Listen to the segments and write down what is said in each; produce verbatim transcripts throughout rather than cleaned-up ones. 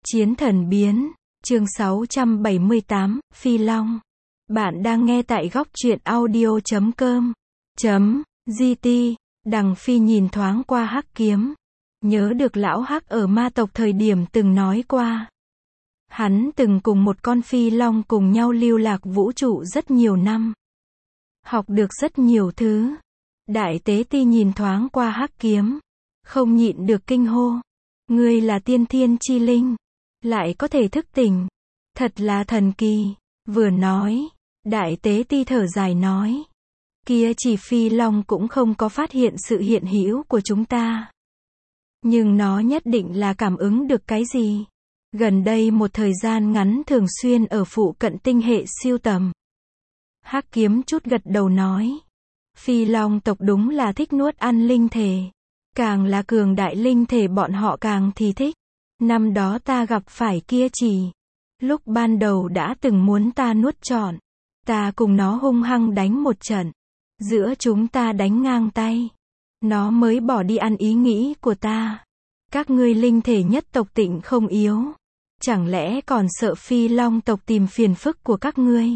Chiến thần biến, chương sáu trăm bảy mươi tám, Phi Long. Bạn đang nghe tại góc truyện audio chấm com. Chấm, gt, Đằng Phi nhìn thoáng qua Hắc Kiếm. Nhớ được lão Hắc ở ma tộc thời điểm từng nói qua. Hắn từng cùng một con Phi Long cùng nhau lưu lạc vũ trụ rất nhiều năm. Học được rất nhiều thứ. Đại tế ti nhìn thoáng qua Hắc Kiếm. Không nhịn được kinh hô. Ngươi là tiên thiên chi linh. Lại có thể thức tỉnh. Thật là thần kỳ. Vừa nói, đại tế ti thở dài nói. Kia chỉ Phi Long cũng không có phát hiện sự hiện hữu của chúng ta. Nhưng nó nhất định là cảm ứng được cái gì. Gần đây một thời gian ngắn thường xuyên ở phụ cận tinh hệ siêu tầm. Hắc Kiếm chút gật đầu nói. Phi Long tộc đúng là thích nuốt ăn linh thể. Càng là cường đại linh thể bọn họ càng thì thích. Năm đó ta gặp phải kia chỉ. Lúc ban đầu đã từng muốn ta nuốt trọn. Ta cùng nó hung hăng đánh một trận. Giữa chúng ta đánh ngang tay. Nó mới bỏ đi ăn ý nghĩ của ta. Các ngươi linh thể nhất tộc Tịnh không yếu. Chẳng lẽ còn sợ Phi Long tộc tìm phiền phức của các ngươi?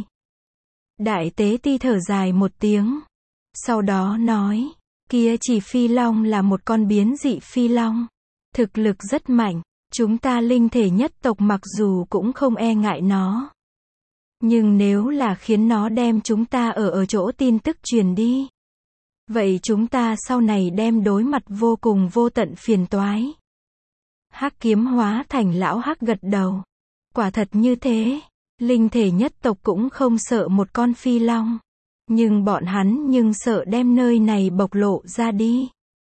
Đại tế ti thở dài một tiếng. Sau đó nói. Kia chỉ Phi Long là một con biến dị Phi Long. Thực lực rất mạnh. Chúng ta linh thể nhất tộc mặc dù cũng không e ngại nó. Nhưng nếu là khiến nó đem chúng ta ở ở chỗ tin tức truyền đi. Vậy chúng ta sau này đem đối mặt vô cùng vô tận phiền toái. Hắc Kiếm hóa thành lão Hắc gật đầu. Quả thật như thế. Linh thể nhất tộc cũng không sợ một con Phi Long. Nhưng bọn hắn nhưng sợ đem nơi này bộc lộ ra đi.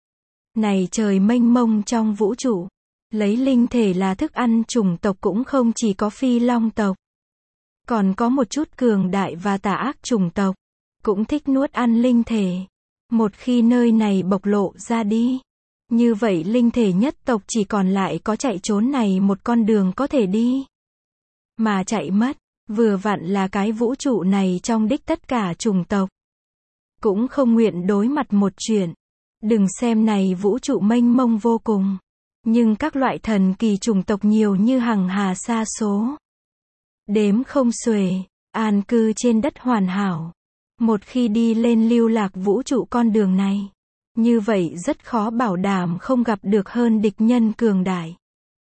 Này trời mênh mông trong vũ trụ. Lấy linh thể là thức ăn chủng tộc cũng không chỉ có Phi Long tộc. Còn có một chút cường đại và tà ác chủng tộc. Cũng thích nuốt ăn linh thể. Một khi nơi này bộc lộ ra đi. Như vậy linh thể nhất tộc chỉ còn lại có chạy trốn này một con đường có thể đi. Mà chạy mất. Vừa vặn là cái vũ trụ này trong đích tất cả chủng tộc. Cũng không nguyện đối mặt một chuyện. Đừng xem này vũ trụ mênh mông vô cùng. Nhưng các loại thần kỳ chủng tộc nhiều như hằng hà sa số. Đếm không xuể, an cư trên đất hoàn hảo. Một khi đi lên lưu lạc vũ trụ con đường này. Như vậy rất khó bảo đảm không gặp được hơn địch nhân cường đại.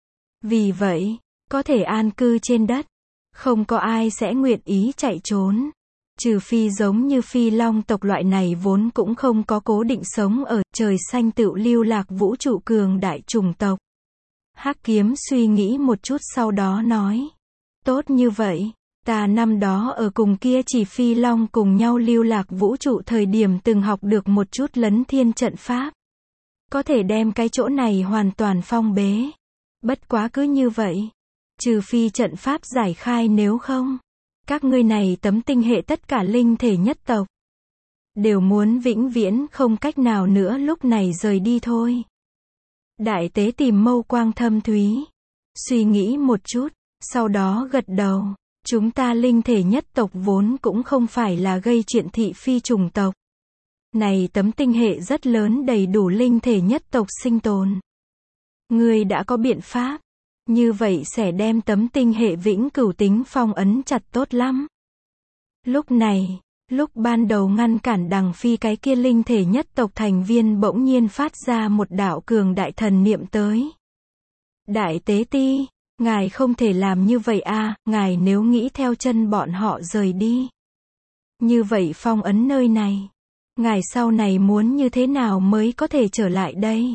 Vì vậy, có thể an cư trên đất. Không có ai sẽ nguyện ý chạy trốn. Trừ phi giống như Phi Long tộc loại này vốn cũng không có cố định sống ở trời xanh tựu lưu lạc vũ trụ cường đại chủng tộc. Hắc Kiếm suy nghĩ một chút sau đó nói. Tốt như vậy, ta năm đó ở cùng kia chỉ Phi Long cùng nhau lưu lạc vũ trụ thời điểm từng học được một chút lấn thiên trận pháp. Có thể đem cái chỗ này hoàn toàn phong bế. Bất quá cứ như vậy. Trừ phi trận pháp giải khai nếu không. Các ngươi này tấm tinh hệ tất cả linh thể nhất tộc. Đều muốn vĩnh viễn không cách nào nữa lúc này rời đi thôi. Đại tế tìm mâu quang thâm thúy. Suy nghĩ một chút. Sau đó gật đầu. Chúng ta linh thể nhất tộc vốn cũng không phải là gây chuyện thị phi chủng tộc. Này tấm tinh hệ rất lớn đầy đủ linh thể nhất tộc sinh tồn. Ngươi đã có biện pháp. Như vậy sẽ đem tấm tinh hệ vĩnh cửu tính phong ấn chặt tốt lắm. Lúc này, lúc ban đầu ngăn cản Đằng Phi cái kia linh thể nhất tộc thành viên bỗng nhiên phát ra một đạo cường đại thần niệm tới. Đại tế ti, ngài không thể làm như vậy a, ngài nếu nghĩ theo chân bọn họ rời đi. Như vậy phong ấn nơi này. Ngài sau này muốn như thế nào mới có thể trở lại đây?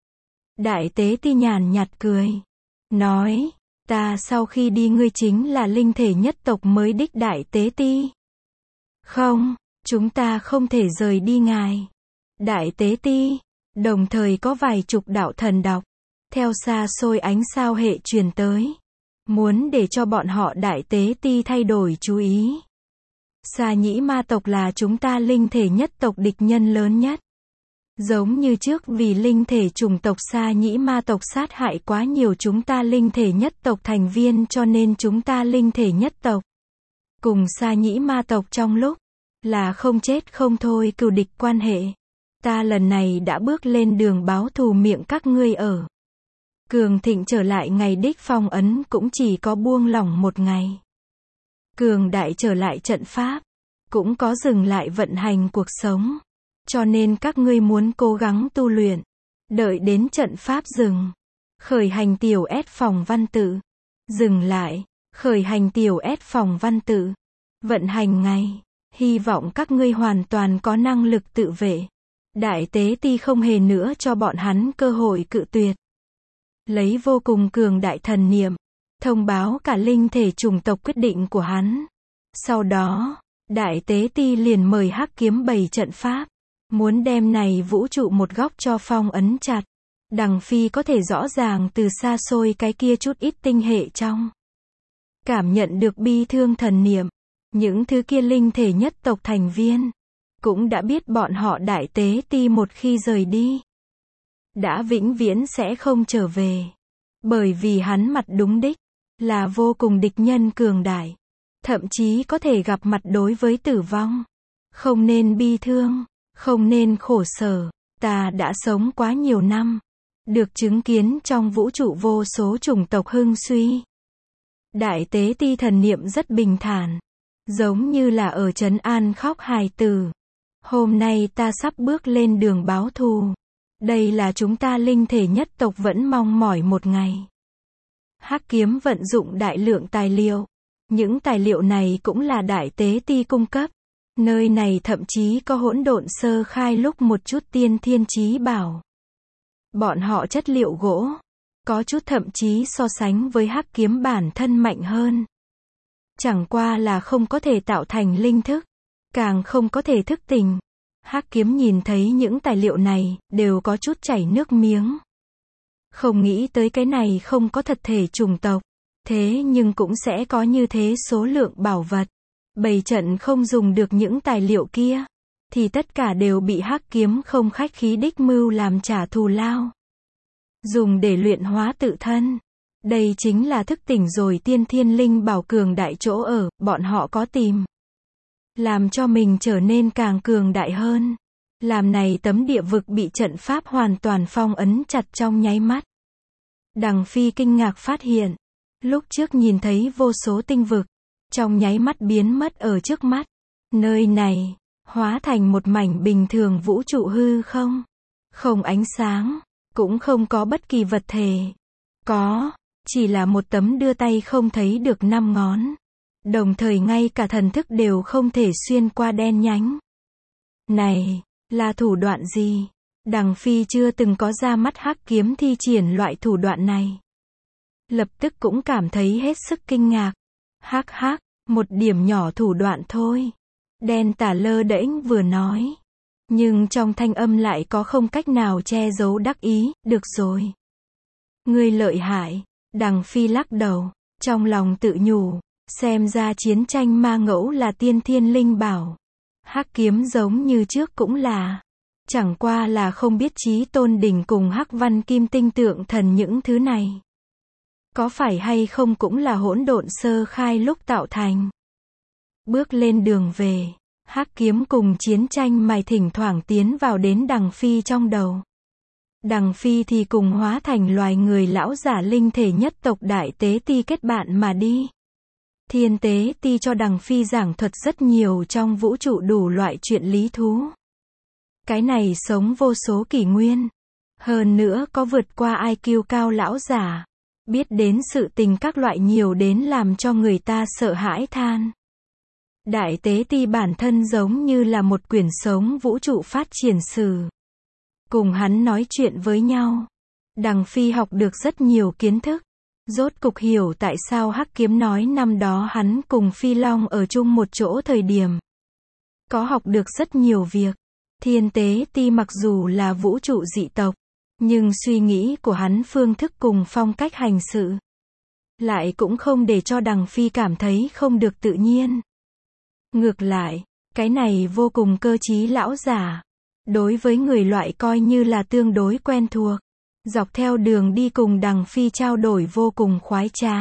Đại tế ti nhàn nhạt cười. Nói, ta sau khi đi ngươi chính là linh thể nhất tộc mới đích đại tế ti. Không, chúng ta không thể rời đi ngài. Đại tế ti, đồng thời có vài chục đạo thần đọc. Theo xa xôi ánh sao hệ truyền tới. Muốn để cho bọn họ đại tế ti thay đổi chú ý. Sa nhĩ ma tộc là chúng ta linh thể nhất tộc địch nhân lớn nhất. Giống như trước vì linh thể chủng tộc Sa nhĩ ma tộc sát hại quá nhiều chúng ta linh thể nhất tộc thành viên cho nên chúng ta linh thể nhất tộc. Cùng Sa nhĩ ma tộc trong lúc là không chết không thôi cừu địch quan hệ. Ta lần này đã bước lên đường báo thù miệng các ngươi ở. Cường thịnh trở lại ngày đích phong ấn cũng chỉ có buông lỏng một ngày. Cường đại trở lại trận pháp, cũng có dừng lại vận hành cuộc sống. Cho nên các ngươi muốn cố gắng tu luyện, đợi đến trận pháp dừng, khởi hành tiểu S phòng văn tự. Dừng lại, khởi hành tiểu S phòng văn tự. Vận hành ngày, hy vọng các ngươi hoàn toàn có năng lực tự vệ. Đại tế ti không hề nữa cho bọn hắn cơ hội cự tuyệt. Lấy vô cùng cường đại thần niệm, thông báo cả linh thể chủng tộc quyết định của hắn. Sau đó, đại tế ti liền mời Hắc Kiếm bày trận pháp, muốn đem này vũ trụ một góc cho phong ấn chặt. Đằng Phi có thể rõ ràng từ xa xôi cái kia chút ít tinh hệ trong. Cảm nhận được bi thương thần niệm, những thứ kia linh thể nhất tộc thành viên, cũng đã biết bọn họ đại tế ti một khi rời đi, đã vĩnh viễn sẽ không trở về. Bởi vì hắn mặt đúng đích, là vô cùng địch nhân cường đại. Thậm chí có thể gặp mặt đối với tử vong. Không nên bi thương, không nên khổ sở, ta đã sống quá nhiều năm. Được chứng kiến trong vũ trụ vô số chủng tộc hưng suy. Đại tế ti thần niệm rất bình thản, giống như là ở trấn an khóc hài tử. Hôm nay ta sắp bước lên đường báo thù. Đây là chúng ta linh thể nhất tộc vẫn mong mỏi một ngày. Hắc Kiếm vận dụng đại lượng tài liệu. Những tài liệu này cũng là đại tế ti cung cấp. Nơi này thậm chí có hỗn độn sơ khai lúc một chút tiên thiên chí bảo. Bọn họ chất liệu gỗ, có chút thậm chí so sánh với Hắc Kiếm bản thân mạnh hơn. Chẳng qua là không có thể tạo thành linh thức, càng không có thể thức tỉnh. Hắc Kiếm nhìn thấy những tài liệu này, đều có chút chảy nước miếng. Không nghĩ tới cái này không có thật thể chủng tộc, thế nhưng cũng sẽ có như thế số lượng bảo vật. Bày trận không dùng được những tài liệu kia, thì tất cả đều bị Hắc Kiếm không khách khí đích mưu làm trả thù lao. Dùng để luyện hóa tự thân. Đây chính là thức tỉnh rồi tiên thiên linh bảo cường đại chỗ ở, bọn họ có tìm. Làm cho mình trở nên càng cường đại hơn. Làm này tấm địa vực bị trận pháp hoàn toàn phong ấn chặt trong nháy mắt. Đằng Phi kinh ngạc phát hiện, lúc trước nhìn thấy vô số tinh vực, trong nháy mắt biến mất ở trước mắt. Nơi này, hóa thành một mảnh bình thường vũ trụ hư không. Không ánh sáng, cũng không có bất kỳ vật thể. Có, chỉ là một tấm đưa tay không thấy được năm ngón. Đồng thời ngay cả thần thức đều không thể xuyên qua đen nhánh. Này, là thủ đoạn gì? Đằng Phi chưa từng có ra mắt Hắc Kiếm thi triển loại thủ đoạn này. Lập tức cũng cảm thấy hết sức kinh ngạc. Hắc hắc, một điểm nhỏ thủ đoạn thôi. Đen tả lơ đễnh vừa nói. Nhưng trong thanh âm lại có không cách nào che giấu đắc ý, được rồi. Ngươi lợi hại. Đằng Phi lắc đầu, trong lòng tự nhủ, xem ra chiến tranh ma ngẫu là tiên thiên linh bảo. Hắc Kiếm giống như trước cũng là. Chẳng qua là không biết Chí Tôn đỉnh cùng Hắc Văn Kim tinh tượng thần những thứ này. Có phải hay không cũng là hỗn độn sơ khai lúc tạo thành. Bước lên đường về, Hắc Kiếm cùng chiến tranh mài thỉnh thoảng tiến vào đến Đằng Phi trong đầu. Đằng Phi thì cùng hóa thành loài người lão giả linh thể nhất tộc đại tế ti kết bạn mà đi. Thiên tế ti cho Đằng Phi giảng thuật rất nhiều trong vũ trụ đủ loại chuyện lý thú. Cái này sống vô số kỷ nguyên. Hơn nữa có vượt qua I Q cao lão giả. Biết đến sự tình các loại nhiều đến làm cho người ta sợ hãi than. Đại tế ti bản thân giống như là một quyển sống vũ trụ phát triển sử. Cùng hắn nói chuyện với nhau. Đằng Phi học được rất nhiều kiến thức. Rốt cục hiểu tại sao Hắc Kiếm nói năm đó hắn cùng Phi Long ở chung một chỗ thời điểm. Có học được rất nhiều việc. Thiên tế ti mặc dù là vũ trụ dị tộc, nhưng suy nghĩ của hắn phương thức cùng phong cách hành sự, lại cũng không để cho Đằng Phi cảm thấy không được tự nhiên. Ngược lại, cái này vô cùng cơ trí lão giả. Đối với người loại coi như là tương đối quen thuộc. Dọc theo đường đi cùng Đằng Phi trao đổi vô cùng khoái trá.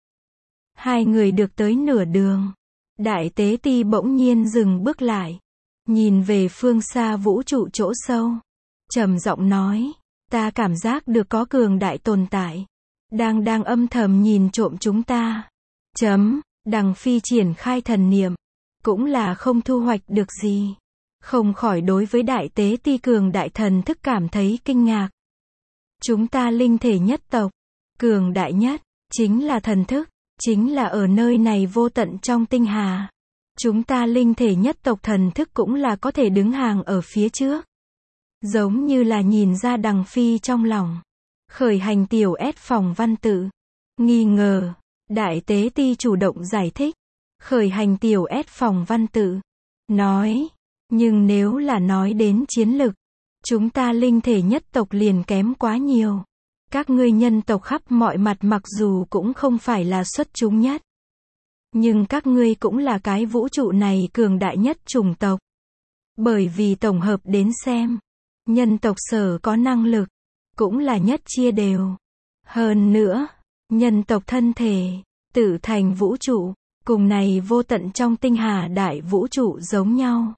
Hai người được tới nửa đường. Đại tế ti bỗng nhiên dừng bước lại. Nhìn về phương xa vũ trụ chỗ sâu. Trầm giọng nói. Ta cảm giác được có cường đại tồn tại. đang đang âm thầm nhìn trộm chúng ta. Chấm, Đằng Phi triển khai thần niệm, cũng là không thu hoạch được gì. Không khỏi đối với đại tế ti cường đại thần thức cảm thấy kinh ngạc. Chúng ta linh thể nhất tộc, cường đại nhất, chính là thần thức, chính là ở nơi này vô tận trong tinh hà. Chúng ta linh thể nhất tộc thần thức cũng là có thể đứng hàng ở phía trước. Giống như là nhìn ra Đằng Phi trong lòng. Khởi hành tiểu S phòng văn tự. Nghi ngờ. Đại tế ti chủ động giải thích. Khởi hành tiểu S phòng văn tự. Nói. Nhưng nếu là nói đến chiến lực, chúng ta linh thể nhất tộc liền kém quá nhiều. Các ngươi nhân tộc khắp mọi mặt mặc dù cũng không phải là xuất chúng nhất. Nhưng các ngươi cũng là cái vũ trụ này cường đại nhất chủng tộc. Bởi vì tổng hợp đến xem, nhân tộc sở có năng lực, cũng là nhất chia đều. Hơn nữa, nhân tộc thân thể, tự thành vũ trụ, cùng này vô tận trong tinh hà đại vũ trụ giống nhau.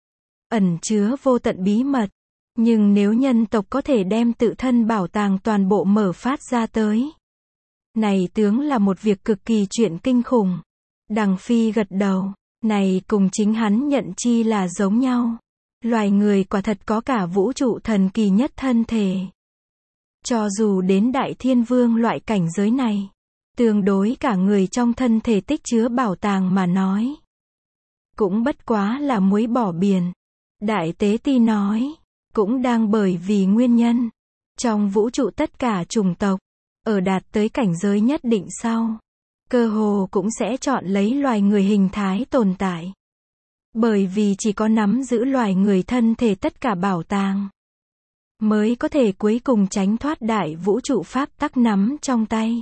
Ẩn chứa vô tận bí mật. Nhưng nếu nhân tộc có thể đem tự thân bảo tàng toàn bộ mở phát ra tới. Này tướng là một việc cực kỳ chuyện kinh khủng. Đằng Phi gật đầu. Này cùng chính hắn nhận chi là giống nhau. Loài người quả thật có cả vũ trụ thần kỳ nhất thân thể. Cho dù đến Đại Thiên Vương loại cảnh giới này, tương đối cả người trong thân thể tích chứa bảo tàng mà nói, cũng bất quá là muối bỏ biển. Đại tế ti nói, cũng đang bởi vì nguyên nhân, trong vũ trụ tất cả chủng tộc, ở đạt tới cảnh giới nhất định sau, cơ hồ cũng sẽ chọn lấy loài người hình thái tồn tại. Bởi vì chỉ có nắm giữ loài người thân thể tất cả bảo tàng, mới có thể cuối cùng tránh thoát đại vũ trụ pháp tắc nắm trong tay.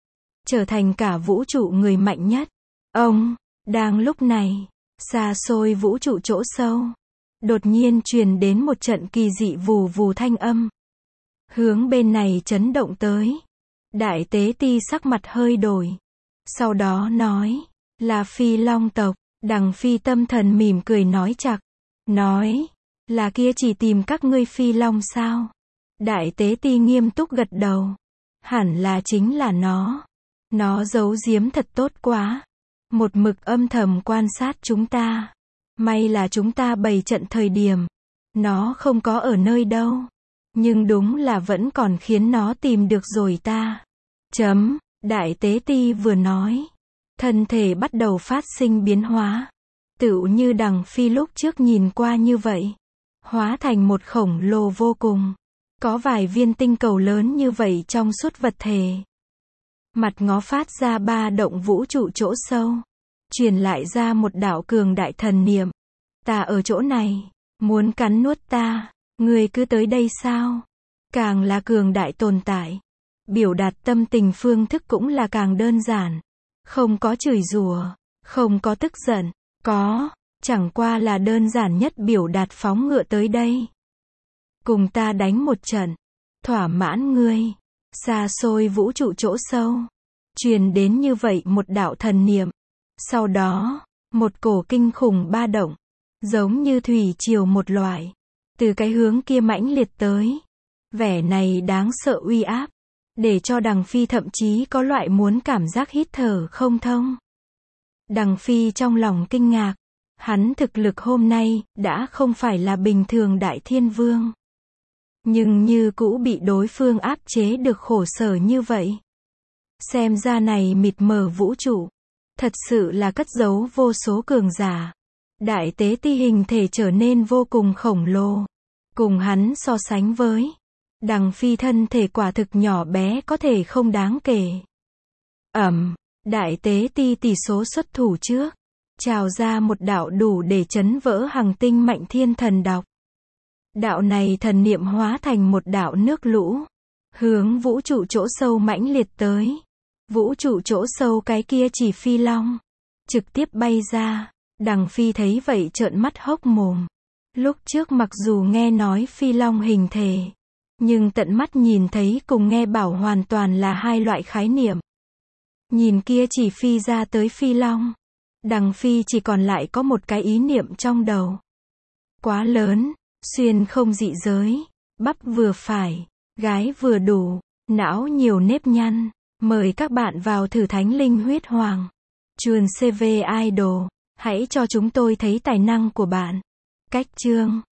Trở thành cả vũ trụ người mạnh nhất. Ông, đang lúc này, xa xôi vũ trụ chỗ sâu, đột nhiên truyền đến một trận kỳ dị vù vù thanh âm. Hướng bên này chấn động tới. Đại tế ti sắc mặt hơi đổi. Sau đó nói, là Phi Long tộc. Đằng Phi tâm thần mỉm cười nói chặt. Nói, là kia chỉ tìm các ngươi Phi Long sao? Đại tế ti nghiêm túc gật đầu. Hẳn là chính là nó. Nó giấu giếm thật tốt quá. Một mực âm thầm quan sát chúng ta. May là chúng ta bày trận thời điểm. Nó không có ở nơi đâu. Nhưng đúng là vẫn còn khiến nó tìm được rồi ta. Chấm, đại tế ti vừa nói. Thân thể bắt đầu phát sinh biến hóa. Tựu như Đằng Phi lúc trước nhìn qua như vậy. Hóa thành một khổng lồ vô cùng. Có vài viên tinh cầu lớn như vậy trong suốt vật thể. Mặt ngó phát ra ba động vũ trụ chỗ sâu. Truyền lại ra một đạo cường đại thần niệm. Ta ở chỗ này, muốn cắn nuốt ta, ngươi cứ tới đây sao? Càng là cường đại tồn tại. Biểu đạt tâm tình phương thức cũng là càng đơn giản. Không có chửi rủa, không có tức giận, có, chẳng qua là đơn giản nhất biểu đạt phóng ngựa tới đây. Cùng ta đánh một trận, thỏa mãn ngươi. Xa xôi vũ trụ chỗ sâu, truyền đến như vậy một đạo thần niệm. Sau đó, một cổ kinh khủng ba động, giống như thủy triều một loại, từ cái hướng kia mãnh liệt tới. Vẻ này đáng sợ uy áp, để cho Đằng Phi thậm chí có loại muốn cảm giác hít thở không thông. Đằng Phi trong lòng kinh ngạc, hắn thực lực hôm nay đã không phải là bình thường Đại Thiên Vương. Nhưng như cũ bị đối phương áp chế được khổ sở như vậy. Xem ra này mịt mờ vũ trụ, thật sự là cất giấu vô số cường giả. Đại tế ti hình thể trở nên vô cùng khổng lồ. Cùng hắn so sánh với, Đằng Phi thân thể quả thực nhỏ bé có thể không đáng kể. Ẩm, đại tế ti tỷ số xuất thủ trước, trào ra một đạo đủ để chấn vỡ hằng tinh mạnh thiên thần độc. Đạo này thần niệm hóa thành một đạo nước lũ, hướng vũ trụ chỗ sâu mãnh liệt tới. Vũ trụ chỗ sâu cái kia chỉ Phi Long, trực tiếp bay ra. Đằng Phi thấy vậy trợn mắt hốc mồm. Lúc trước mặc dù nghe nói Phi Long hình thể, nhưng tận mắt nhìn thấy cùng nghe bảo hoàn toàn là hai loại khái niệm. Nhìn kia chỉ phi ra tới Phi Long, Đằng Phi chỉ còn lại có một cái ý niệm trong đầu. Quá lớn, xuyên không dị giới, bắp vừa phải, gái vừa đủ, não nhiều nếp nhăn. Mời các bạn vào thử thánh linh huyết hoàng. Chuồn xê vê Idol. Hãy cho chúng tôi thấy tài năng của bạn. Cách chương